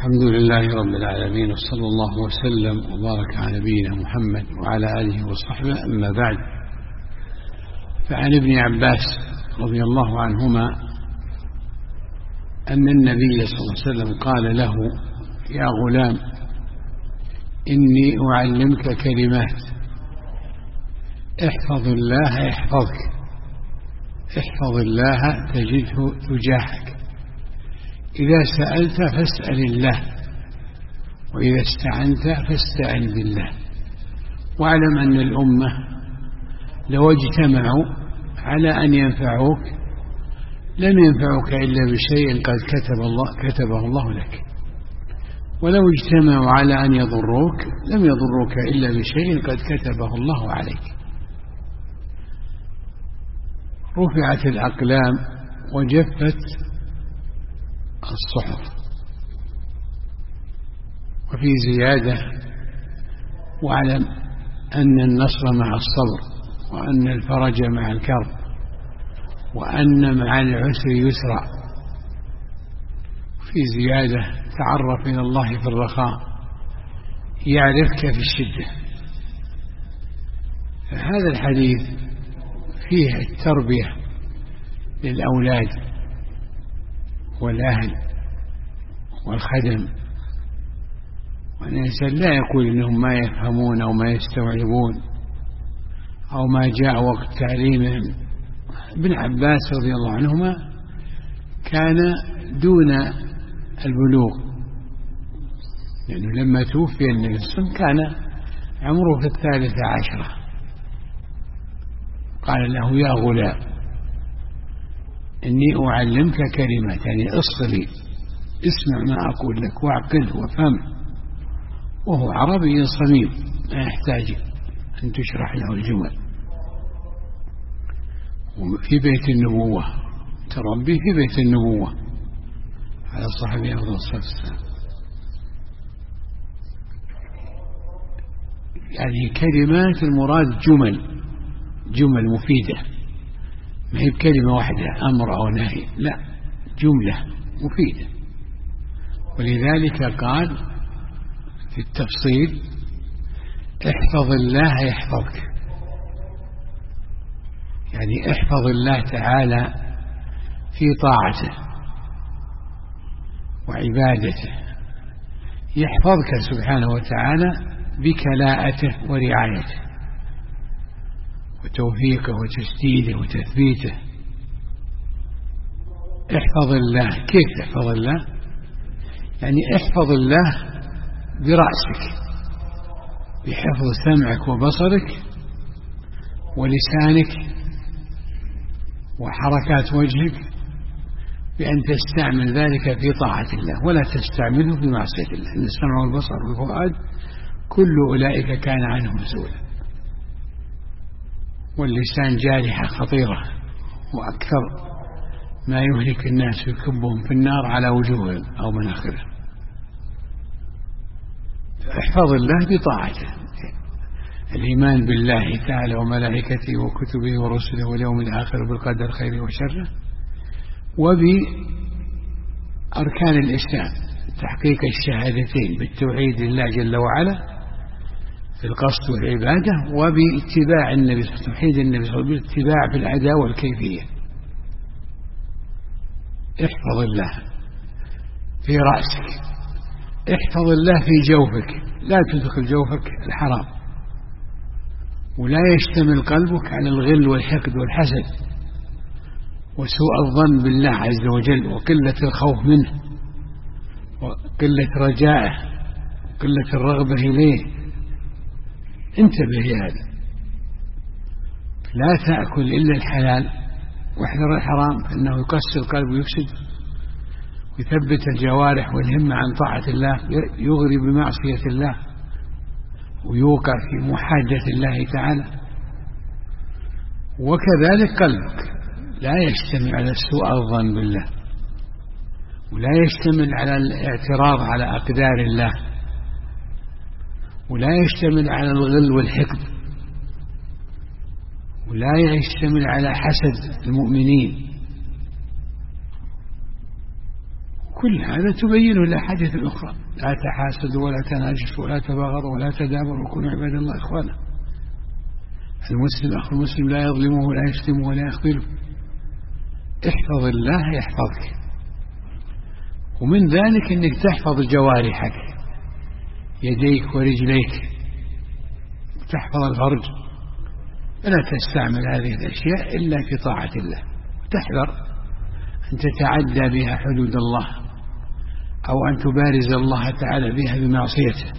الحمد لله رب العالمين، وصلى الله وسلم وبارك على نبينا محمد وعلى آله وصحبه. أما بعد، فعن ابن عباس رضي الله عنهما أن النبي صلى الله عليه وسلم قال له: يا غلام، إني أعلمك كلمات، احفظ الله يحفظك، احفظ الله تجده تجاهك، إذا سألت فاسأل الله، وإذا استعنت فاستعن بالله. واعلم أن الأمة لو اجتمعوا على أن ينفعوك لم ينفعوك إلا بشيء قد كتبه الله لك، ولو اجتمعوا على أن يضروك لم يضروك إلا بشيء قد كتبه الله عليك. رفعت الأقلام وجفت الصحف. وفي زيادة: واعلم أن النصر مع الصبر، وأن الفرج مع الكرب، وأن مع العسر يسرا. في زيادة: تعرف إلى الله في الرخاء يعرفك في الشدة. هذا الحديث فيه التربية للأولاد والأهل والخدم، وأن الإنسان لا يقول إنهم ما يفهمون أو ما يستوعبون أو ما جاء وقت تعليمهم. ابن عباس رضي الله عنهما كان دون البلوغ، لأنه لما توفي النبي صلى الله عليه وسلم كان عمره في 13. قال له: يا غلام، إني أعلمك كلمات، يعني اصغي، اسمع ما أقول لك واعقله وفهم. وهو عربي صميم ما يحتاج أن تشرح له الجمل. في بيت النبوة، تربي في بيت النبوة على صاحبه أفضل الصلاة والسلام. يعني كلمات المراد جمل مفيدة، ما هي بكلمة واحدة أمر أو نهي، لا، جملة مفيدة. ولذلك قال في التفصيل: احفظ الله يحفظك، يعني احفظ الله تعالى في طاعته وعبادته، يحفظك سبحانه وتعالى بكلاءته ورعايته وتوفيقه وتسديده وتثبيته. احفظ الله. كيف تحفظ الله؟ يعني احفظ الله برأسك، بحفظ سمعك وبصرك ولسانك وحركات وجهك، بأن تستعمل ذلك في طاعة الله ولا تستعمله في معصية الله. إن السمع والبصر والفؤاد كل أولئك كان عنه مسؤولا. واللسان جارحة خطيرة، وأكثر ما يهلك الناس يكبهم في النار على وجوههم أو مناخرهم. احفظ الله بطاعته، الإيمان بالله تعالى وملائكته وكتبه ورسله واليوم الآخر وبالقدر خيره وشره، وبأركان الإسلام، تحقيق الشهادتين بالتوحيد لله جل وعلا في القصد والعبادة، وباتباع النبي صلى الله عليه وسلم، توحيد النبي صلى الله عليه وسلم، بالاتباع في الأداء والكيفية. احفظ الله في رأسك، احفظ الله في جوفك، لا تدخل جوفك الحرام، ولا يشتمل قلبك على الغل والحقد والحسد وسوء الظن بالله عز وجل وقلة الخوف منه وقلة رجائه وقلة الرغبة إليه. انتبه لهذا، لا تأكل إلا الحلال واحذر الحرام، فإنه يقسي القلب ويفسد ويثبت الجوارح والهمة عن طاعة الله، يغري بمعصية الله ويوقع في محاجة الله تعالى. وكذلك قلبك لا يشتمل على سوء الظن بالله، ولا يشتمل على الاعتراض على أقدار الله، ولا يشتمل على الغل والحقد، ولا يشتمل على حسد المؤمنين. كل هذا تبين الأحاديث الأخرى: لا تحاسدوا ولا تناجشوا ولا تباغضوا ولا تدابروا وكونوا عباد الله إخوانا. المسلم أخو المسلم لا يظلمه ولا يشتمه ولا يخذله. احفظ الله يحفظك. ومن ذلك أنك تحفظ جوارحك، يديك ورجليك، تحفظ الفرج، فلا تستعمل هذه الأشياء إلا في طاعة الله. تحذر أن تتعدى بها حدود الله، أو أن تبارز الله تعالى بها بمعصيته،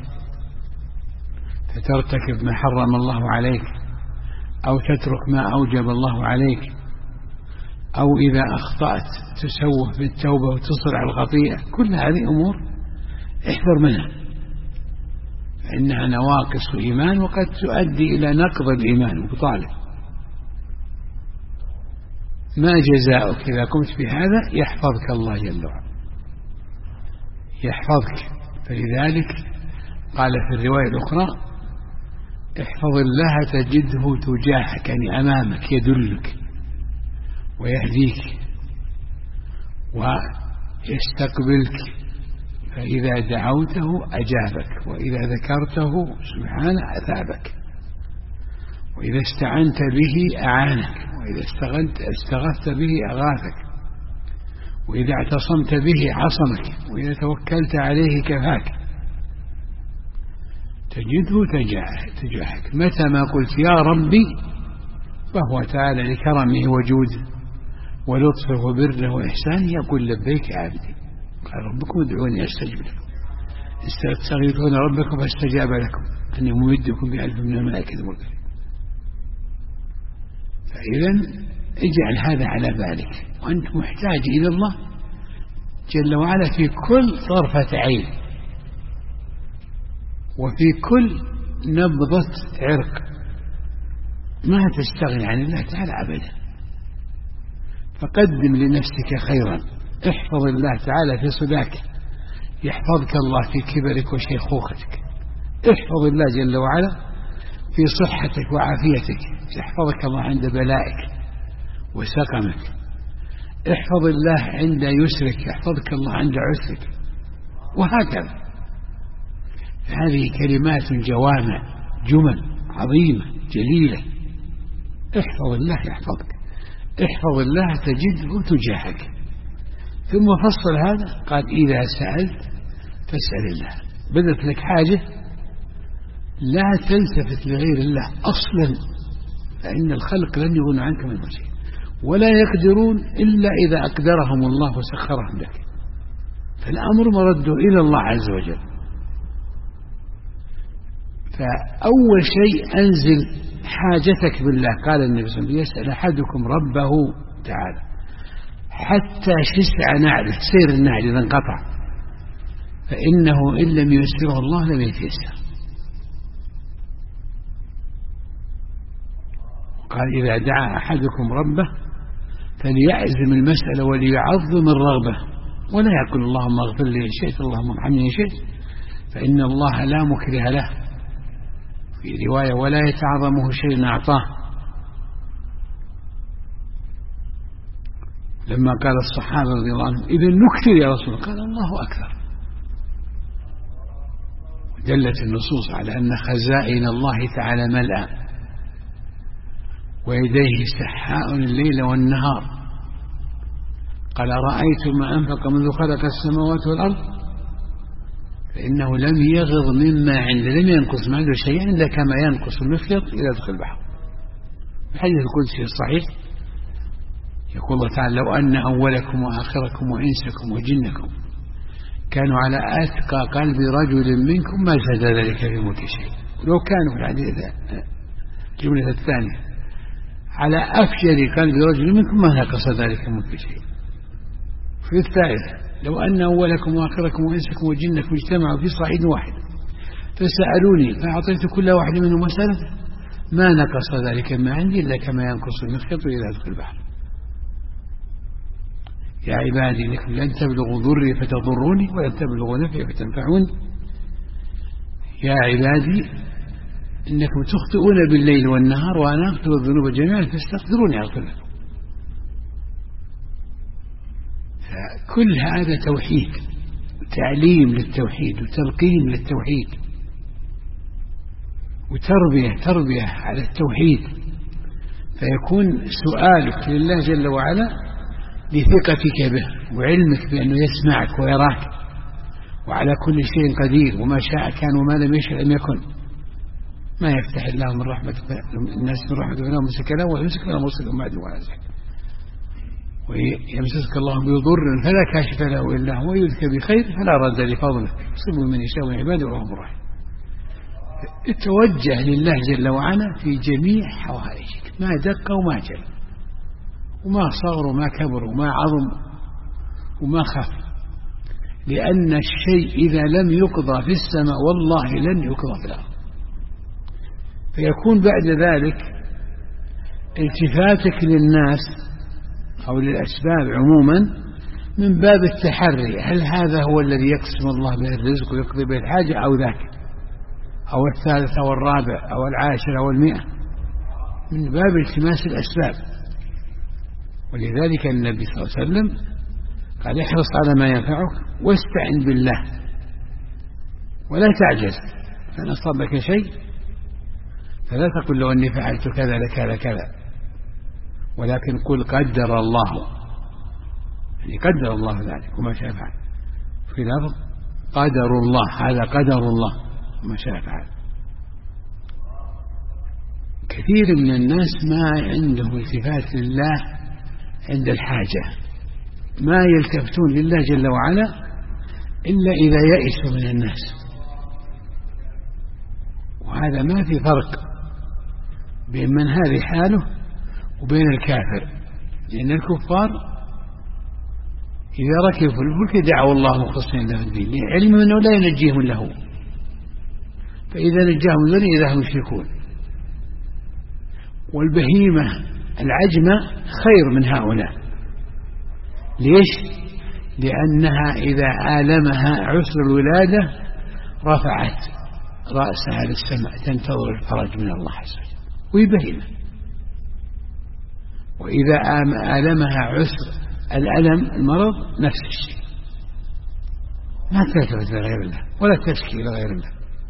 فترتكب ما حرم الله عليك، أو تترك ما أوجب الله عليك، أو إذا أخطأت تسوه بالتوبة وتصر على الخطيئة. كل هذه أمور احذر منها، فإنها نواقص إيمان وقد تؤدي إلى نقض الإيمان وبطاله. ما جزاؤك إذا قمت بهذا؟ يحفظك الله جل وعلا، يحفظك. فلذلك قال في الرواية الأخرى: احفظ الله تجده تجاهك، يعني أمامك، يدلك ويهديك ويستقبلك، فإذا دعوته أجابك، وإذا ذكرته سبحانه أثابك، وإذا استعنت به أعانك، وإذا استغثت به أغاثك، وإذا اعتصمت به عصمك، وإذا توكلت عليه كفاك. تجده تجاهك. متى ما قلت يا ربي فهو تعالى لكرمه وجوده ولطفه وبره وإحسانه يقول: لبيك عبدي. قال: ربكم ادعوني أستجب لكم، استغيثون ربكم فاستجاب لكم أني ممدكم ب1000 من الملائكة المردفين. فإذا اجعل هذا على بالك، وأنت محتاج إلى الله جل وعلا في كل طرفة عين، وفي كل نبضة عرق. ما تستغني عن الله تعالى أبدا. فقدم لنفسك خيرا. احفظ الله تعالى في صداك، يحفظك الله في كبرك وشيخوختك. احفظ الله جل وعلا في صحتك وعافيتك، يحفظك الله عند بلائك وسقمك. احفظ الله عند يسرك، يحفظك الله عند عسرك، وهكذا. هذه كلمات جوامع، جمل عظيمة جليلة. احفظ الله يحفظك. احفظ الله تجده تجاهك. ثم فصل هذا قال: إذا سألت فاسأل الله. بدت لك حاجة لا تلتفت لغير الله أصلا، فإن الخلق لن يغن عنك من شيء، ولا يقدرون إلا إذا أقدرهم الله وسخرهم لك. فالأمر مرده إلى الله عز وجل. فأول شيء أنزل حاجتك بالله. قال النبي صلى الله عليه وسلم: يسأل أحدكم ربه تعالى حتى شسع نعله، سير النعل إذا انقطع، فإنه إن لم ييسره الله لم يتيسر. قال: إذا دعا أحدكم ربه فليعزم المسألة وليعظم الرغبة، ولا يقول اللهم اغفر لي إن شئت، اللهم ارحمني إن شئت، فإن الله لا مكره له. في رواية: ولا يتعظمه شيء أعطاه. لما قال الصحابة رضي الله عنهم: إذا نكثر يا رسول الله، قال: الله أكثر. ودلت النصوص على أن خزائن الله تعالى ملأ، ويديه سحاء الليل والنهار. قال: رأيت ما أنفق منذ خلق السماوات والأرض فإنه لم يغض مما عنده، لم ينقص ما عنده شيئا إلا كما ينقص المخيط إذا دخل البحر. الحديث القدسي الصحيح يقول الله تعالى: لو أن أولكم وآخركم وإنسكم وجنكم كانوا على أتقى قلب رجل منكم ما زاد ذلك في ملك شيء. لو كانوا في الحديث الجملة الثانية على أفجر قلب رجل منكم ما نقص ذلك في ملك شيء. في الثالثة: لو أن أولكم وآخركم وإنسكم وجنكم اجتمعوا في صعيد واحد فسألوني فأعطيت كل واحد منهم مسألة ما نقص ذلك ما عندي إلا كما ينقص المخيط إذا أدخل البحر. يا عبادي إنكم لن تبلغوا ضري فتضروني ولن تبلغوا نفعي فتنفعوني. يا عبادي إنكم تخطئون بالليل والنهار وأنا أغفر الذنوب جميعا فاستغفروني أغفر لكم. فكل هذا توحيد، تعليم للتوحيد وتلقين للتوحيد وتربية على التوحيد. فيكون سؤالك لله جل وعلا لثقتك به وعلمك بأنه يسمعك ويراك وعلى كل شيء قدير، وما شاء كان وما لم يشاء لم يكن. ما يفتح الله من رحمة الناس من رحمة فلا ممسك له ويمسك فلا مرسل من بعده ولا زكاة، ويمسك الله بضر فلا كاشف له إلا هو، ويذكر بخير فلا رد لفضله يصيب من يشاء من عباده وهو الرحيم. اتوجه لله جل وعلا في جميع حوائجك، ما دق وما جل وما صغر وما كبر وما عظم وما خف، لأن الشيء إذا لم يقضى في السماء والله لن يقضى في الأرض. فيكون بعد ذلك التفاتك للناس أو للأسباب عموما من باب التحري، هل هذا هو الذي يقسم الله به الرزق ويقضي به الحاجة أو ذاك أو الثالث أو الرابع أو العاشر أو 100، من باب التماس الأسباب. ولذلك النبي صلى الله عليه وسلم قال احرص على ما ينفعك واستعن بالله ولا تعجز، فإن أصابك شيء فلا تقل لو أني فعلت كذا لكذا كذا، ولكن قل قدر الله، يعني قدر الله ذلك وما شاء فعل. في لفظ قدر الله، هذا قدر الله وما شاء فعل. كثير من الناس ما عنده التفات لله عند الحاجة، ما يلتفتون لله جل وعلا إلا إذا يئسوا من الناس، وهذا ما في فرق بين من هذه حاله وبين الكافر، لأن الكفار إذا ركبوا في الفلك دعوا الله مخلصين له الدين لعلم أنه لا ينجيهم له، فإذا نجاهم ذلك إذا هم يشركون. والبهيمة العجمة خير من هؤلاء، ليش؟ لأنها إذا آلمها عسر الولادة رفعت رأسها للسماء تنتظر الفرج من الله عز وجل، وهي بهيمة. وإذا آلمها عسر الألم المرض نفس الشيء، ما تلتفت لغير الله ولا تشكي لغير الله.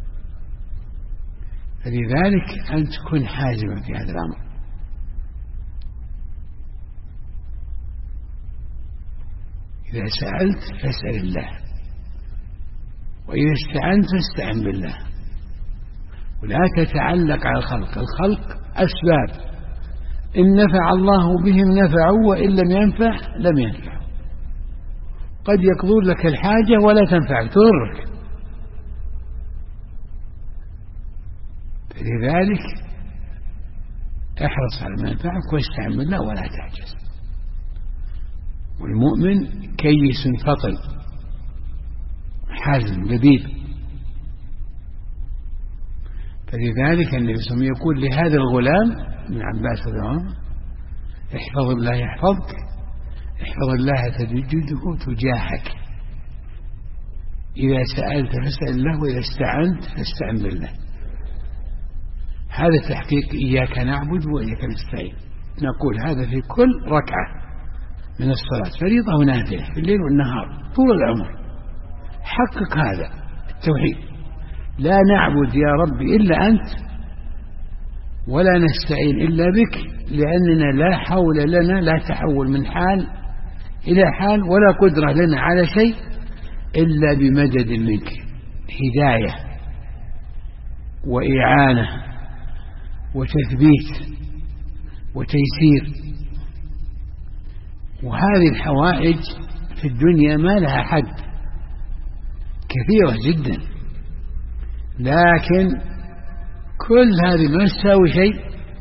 فلذلك أن تكون حازما في هذا الأمر. إذا سألت فاسأل الله، وإذا استعنت فاستعن بالله، ولا تتعلق على الخلق. الخلق أسباب، إن نفع الله بهم نفعوا وإن لم ينفع لم ينفعوا. قد يقضون لك الحاجة ولا تنفعك تضرك. فلذلك احرص على ما ينفعك واستعن بالله ولا تعجز. والمؤمن كيس فطن حازم لبيب. فلذلك النبي صلى الله عليه وسلم يقول لهذا الغلام ابن عباس رضي الله عنه احفظ الله يحفظك، احفظ الله تجده تجاهك. إذا سألت فاسأل الله، وإذا استعنت فاستعن بالله. هذا تحقيق إياك نعبد وإياك نستعين. نقول هذا في كل ركعة من الصلاة، فريضة ونافلة في الليل والنهار طول العمر. حقق هذا التوحيد، لا نعبد يا رب إلا أنت ولا نستعين إلا بك، لأننا لا حول لنا، لا تحول من حال إلى حال، ولا قدرة لنا على شيء إلا بمدد منك، هداية وإعانة وتثبيت وتيسير. وهذه الحوائج في الدنيا ما لها حد، كثيرة جدا، لكن كل هذه ما تساوي شيء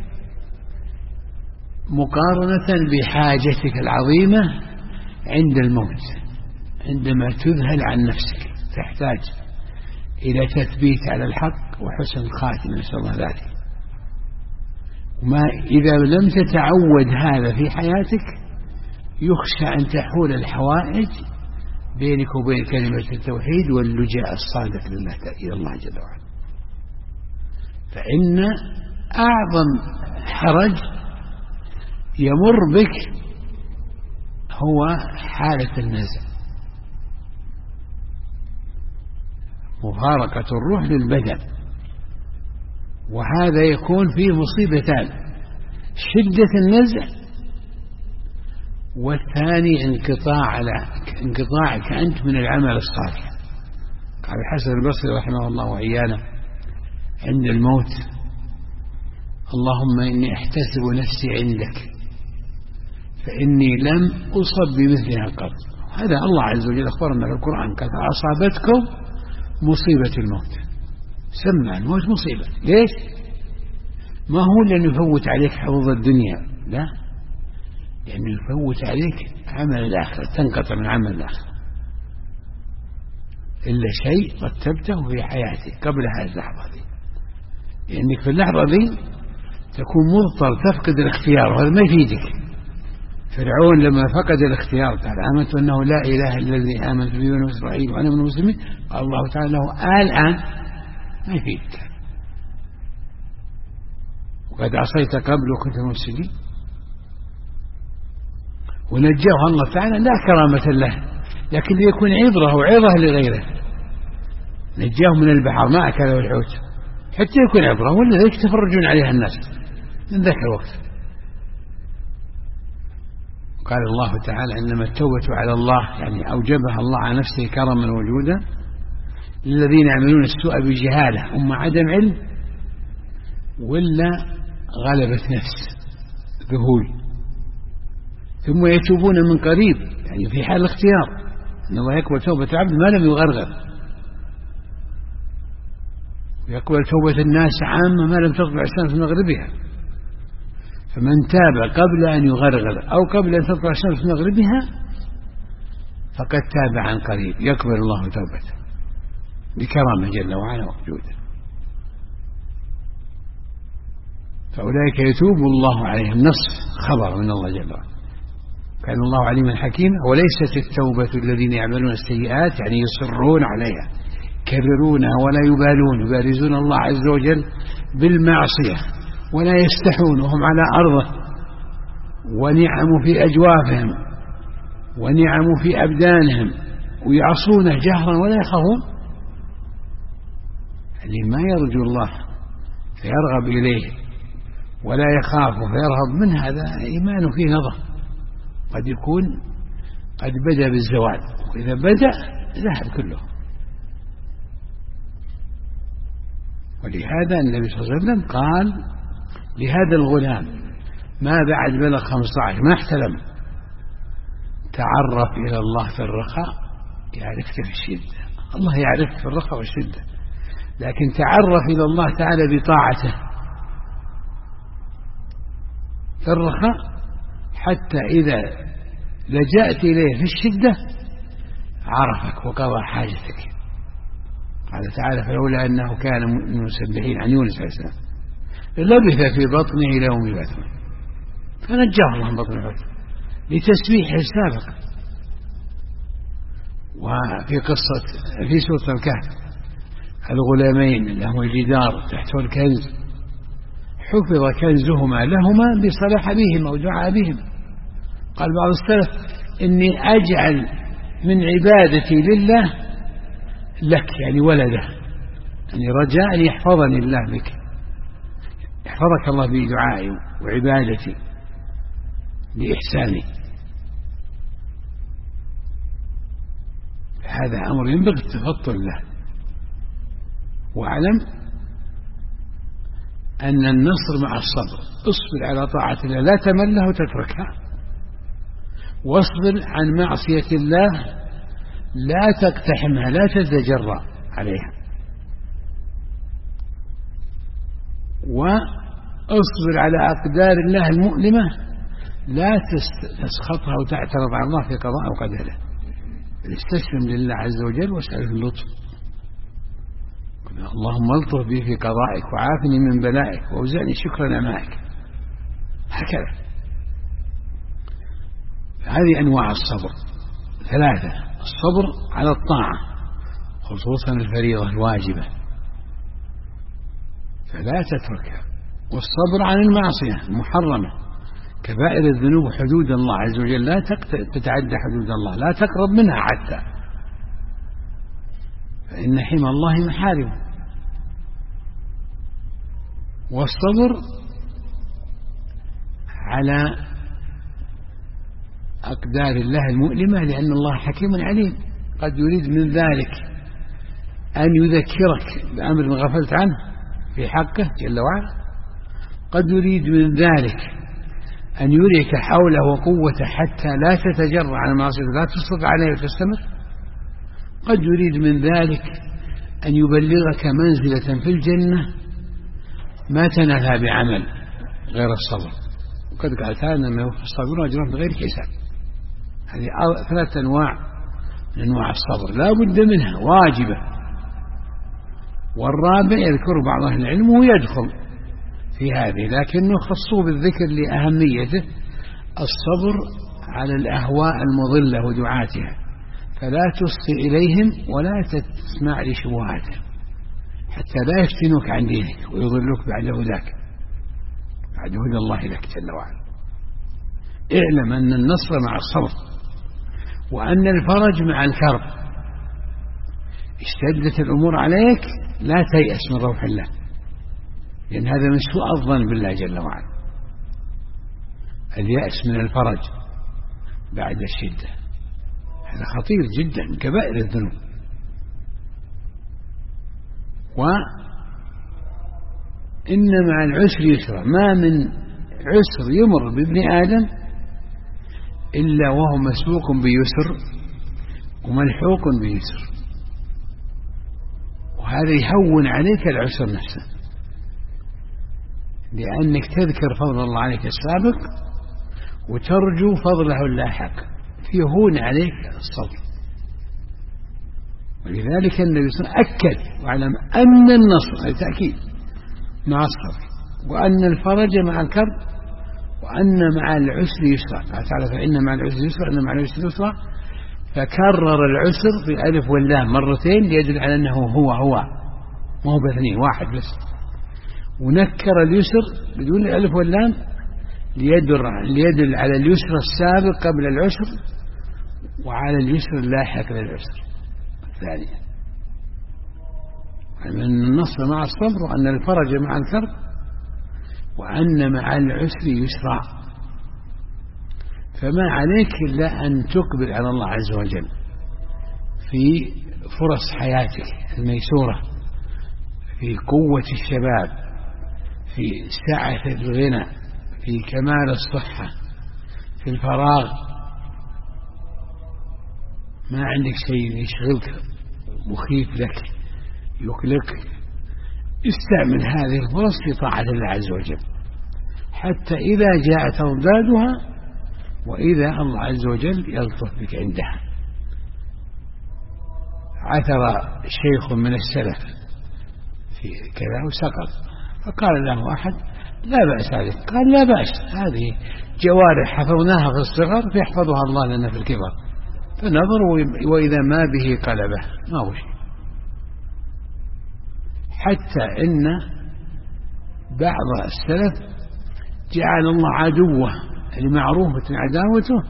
مقارنة بحاجتك العظيمة عند الموت، عندما تذهل عن نفسك تحتاج إلى تثبيت على الحق وحسن الخاتمة، نسأل الله ذلك. وما إذا لم تتعود هذا في حياتك يخشى أن تحول الحوائج بينك وبين كلمة التوحيد واللجاء الصادق لله إلى الله جل وعلا. فإن أعظم حرج يمر بك هو حالة النزع، مفارقة الروح للبدن، وهذا يكون فيه مصيبتان: شدة النزع، والثاني انقطاعك أنت من العمل الصالح. قال الحسن البصري رحمه الله وعيانه عند الموت: اللهم إني أحتسب نفسي عندك فإني لم أصب بمثلها قط. هذا الله عز وجل أخبرنا في القرآن: قد أصابتكم مصيبة الموت. سمى الموت مصيبة. ليش؟ ما هو لأنه يفوت عليك حظوظ الدنيا، لا، لأنه يفوت عليك عمل الآخرة، تنقطع من عمل الآخرة إلا شيء رتبته في حياتك قبل هذه اللحظة دي، لأنك في اللحظة دي تكون مضطر تفقد الاختيار، وهذا ما يفيدك. فرعون لما فقد الاختيار قال: آمنت أنه لا إله إلا الذي آمنت به بنو إسرائيل وأنا من المسلمين. قال الله تعالى له: الآن ما يفيدك، وقد عصيت قبل وكنت من المفسدين. ونجاه الله تعالى لا كرامة له، لكن ليكون عبرة وعظة لغيره. نجاه من البحر ما أكله الحوت حتى يكون عبرة، ولا يتفرجون عليها الناس من ذاك الوقت. قال الله تعالى: إنما التوبة على الله، يعني أوجبها الله على نفسه كرما وجودا، للذين يعملون السوء بجهالة، أما عدم علم ولا غلبة نفس ذهول، ثم يتوبون من قريب، يعني في حال الاختيار، إن الله يقبل توبة العبد ما لم يغرغر، ويقبل توبة الناس عامة ما لم تطلع الشمس من مغربها. فمن تاب قبل أن يغرغر أو قبل أن تطلع الشمس من مغربها فقد تاب عن قريب، يقبل الله توبته بكرامه جل وعلا وجوده. فأولئك يتوب الله عليهم. نص خبر من الله جل وعلا. كان الله عليما حكيما. وليست التوبة الذين يعملون السيئات، يعني يصرون عليها كررونها ولا يبالون، يبارزون الله عز وجل بالمعصية ولا يستحون وهم على أرضه، ونعم في أجوافهم ونعم في أبدانهم، ويعصونه جهرا ولا يخافون. اللي ما يرجو الله فيرغب إليه ولا يخاف فيرهب منه، هذا إيمان فيه نظر، قد يكون قد بدأ بالزوال، وإذا بدأ ذهب كله. ولهذا النبي صلى الله عليه وسلم قال لهذا الغلام ما بعد بلغ 15 ما احتلم: تعرف إلى الله في الرخاء يعرفك في الشدة. الله يعرفك في الرخاء والشدة، لكن تعرف إلى الله تعالى بطاعته في الرخاء، حتى إذا لجأت إليه في الشدة عرفك وقضى حاجتك. قال تعالى: فلولا أنه كان من المسبحين، عن يونس عليه السلام، لبث في بطنه إلى يوم يبعثون، فنجاه الله من بطن الحوت لتسبيحه السابق. وفي قصة في سورة الكهف الغلامين لهم الجدار تحته الكنز، حفظ كنزهما لهما بصلاح بهم أو دعاء بهم. قال بعض السلف: إني أجعل من عبادتي لله لك، يعني ولده، يعني رجاء أن يحفظني الله بك، يحفظك الله بدعائي وعبادتي بإحساني. هذا أمر ينبغي التفطن له. واعلم أن النصر مع الصبر. اصبر على طاعة الله لا تمله وتتركها، واصبر عن معصية الله لا تقتحمها لا تتجرأ عليها، واصبر على أقدار الله المؤلمة لا تسخطها وتعترض على الله في قضاء وقدره. استسلم لله عز وجل واسأله اللطف. اللهم الطف بي في قضائك وعافني من بلائك وأوزعني شكر نعمائك. هكذا. هذه أنواع الصبر 3: الصبر على الطاعة خصوصا الفريضة الواجبة فلا تتركها، والصبر عن المعصية المحرمة كبائر الذنوب حدود الله عز وجل، لا تتعدى حدود الله، لا تقرب منها حتى، فإن حمى الله محارمه. والصبر على أقدار الله المؤلمة، لأن الله حكيم عليم، قد يريد من ذلك أن يذكرك بأمر غفلت عنه في حقه جل وعلا، قد يريد من ذلك أن يريك حوله وقوته حتى لا تتجرع على المعصية، لا تصدق عليه وتستمر، قد يريد من ذلك أن يبلغك منزلة في الجنة ما تنالها بعمل غير الصبر. وقد قال تعالى إنما يوفى الصابرون أجرهم بغير حساب. هذه 3 أنواع من أنواع الصبر لا بد منها، واجبة. والرابع يذكر بعض أهل العلم ويدخل في هذه، لكنه خصوه بالذكر لأهميته، الصبر على الأهواء المضلة ودعاتها، فلا تصغي إليهم ولا تسمع لشبهاتهم حتى لا يفتنوك عن دينك ويضلوك بعد هداك، بعد هدى الله لك جل وعلا. اعلم أن النصر مع الصبر، وأن الفرج مع الكرب. اشتدت الأمور عليك لا تيأس من روح الله، لأن هذا من سوء الظن بالله جل وعلا، اليأس من الفرج بعد الشدة، هذا خطير جدا من كبائر الذنوب. وإن مع العسر يسرا، ما من عسر يمر بابن آدم إلا وهو مسبوق بيسر وملحوق بيسر، وهذا يهون عليك العسر نفسه، لأنك تذكر فضل الله عليك السابق وترجو فضله اللاحق، فيهون عليك الصبر. ولذلك النبي صلى الله عليه وسلم أكد واعلم أن النصر أي تأكيد مع الصبر، وأن الفرج مع الكرب، وأن مع العسر يسرا. تعالى فإن مع العسر يسرا، أن مع العسر يسرا، فكرر العسر في الألف واللام مرتين ليدل على أنه هو ما هو باثنين، واحد بس. ونكر اليسر بدون الألف واللام ليدل على اليسر السابق قبل العسر وعلى اليسر اللاحق للعسر الثاني. أن النصر مع الصبر، وأن الفرج مع الكرب، وأن مع العسر يسرا. فما عليك إلا أن تقبل على الله عز وجل في فرص حياتك الميسورة، في قوة الشباب، في سعة الغنى، في كمال الصحة، في الفراغ، ما عندك شيء يشغلك مخيف لك يقلقك، استعمل هذه الفرص في طاعة الله عز وجل، حتى إذا جاءت أضدادها وإذا الله عز وجل يلطف بك عندها. عثر شيخ من السلف في كذا وسقط، فقال له أحد لا بأس عليك، قال لا بأس، هذه جوارح حفظناها في الصغر فيحفظها الله لنا في الكبر. فنظر وإذا ما به قلبه، ما هو شيء. حتى إن بعض السلف جعل الله عدوه لمعروفة عداوته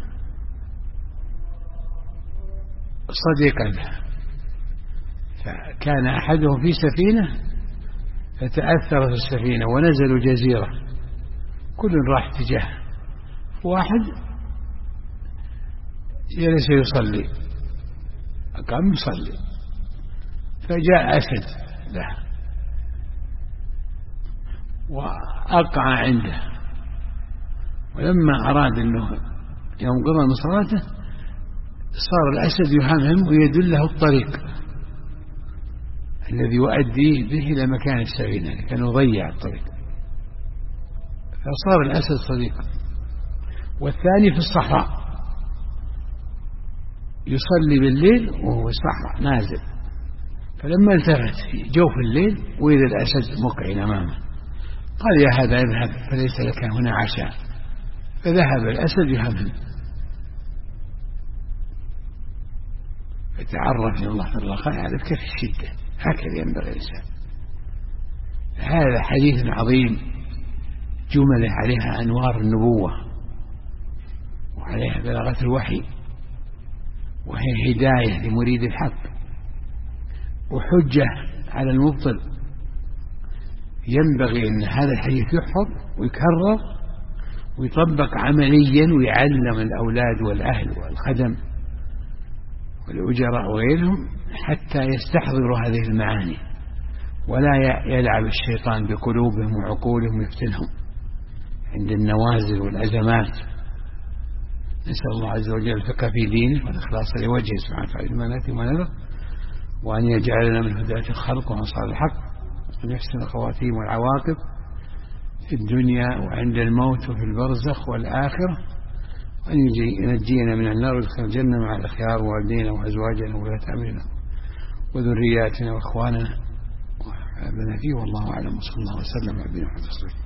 صديقا له. فكان أحدهم في سفينة فتأثر في السفينة ونزلوا جزيرة، كل راح اتجاه، واحد جلس يصلي قام يصلي، فجاء أسد له وأقع عنده، ولما أراد أنه ينقض من صلاته صار الأسد يهمهم ويدله الطريق الذي يؤدي به إلى مكان السفينة، كان يضيع الطريق، فصار الأسد صديقا. والثاني في الصحراء يصلي بالليل وهو الصحراء نازل، فلما التفت في جوف الليل وإذا الأسد مقعن أمامه، قال يا هذا اذهب فليس لك هنا عشاء، فذهب الأسد يهمهم. فتعرف إلى الله في الرخاء يعرفك في الشدة، هكذا ينبغي الإنسان. هذا حديث عظيم جملة عليها أنوار النبوة وعليها بلاغة الوحي، وهي هداية لمريد الحق وحجة على المبطل. ينبغي أن هذا الحديث يحفظ ويكرر ويطبق عمليا، ويعلم الأولاد والأهل والخدم والأجراء وغيرهم حتى يستحضروا هذه المعاني، ولا يلعب الشيطان بقلوبهم وعقولهم ويفتنهم عند النوازل والأزمات. نسأل الله عز وجل الفقه في دينه والإخلاص لوجهه سبحانه وتعالى ما نأتي وما نذر، وأن يجعلنا من هداة الخلق وأنصار الحق، وأن يحسن الخواتيم والعواقب في الدنيا وعند الموت وفي البرزخ والآخرة، وأن ينجينا من النار ويدخل الجنة مع الأخيار ووالدينا وأزواجنا وولاة أمرنا وذرياتنا وإخواننا وأحبابنا فيه. والله أعلم، وصلى الله وسلم على نبينا محمد.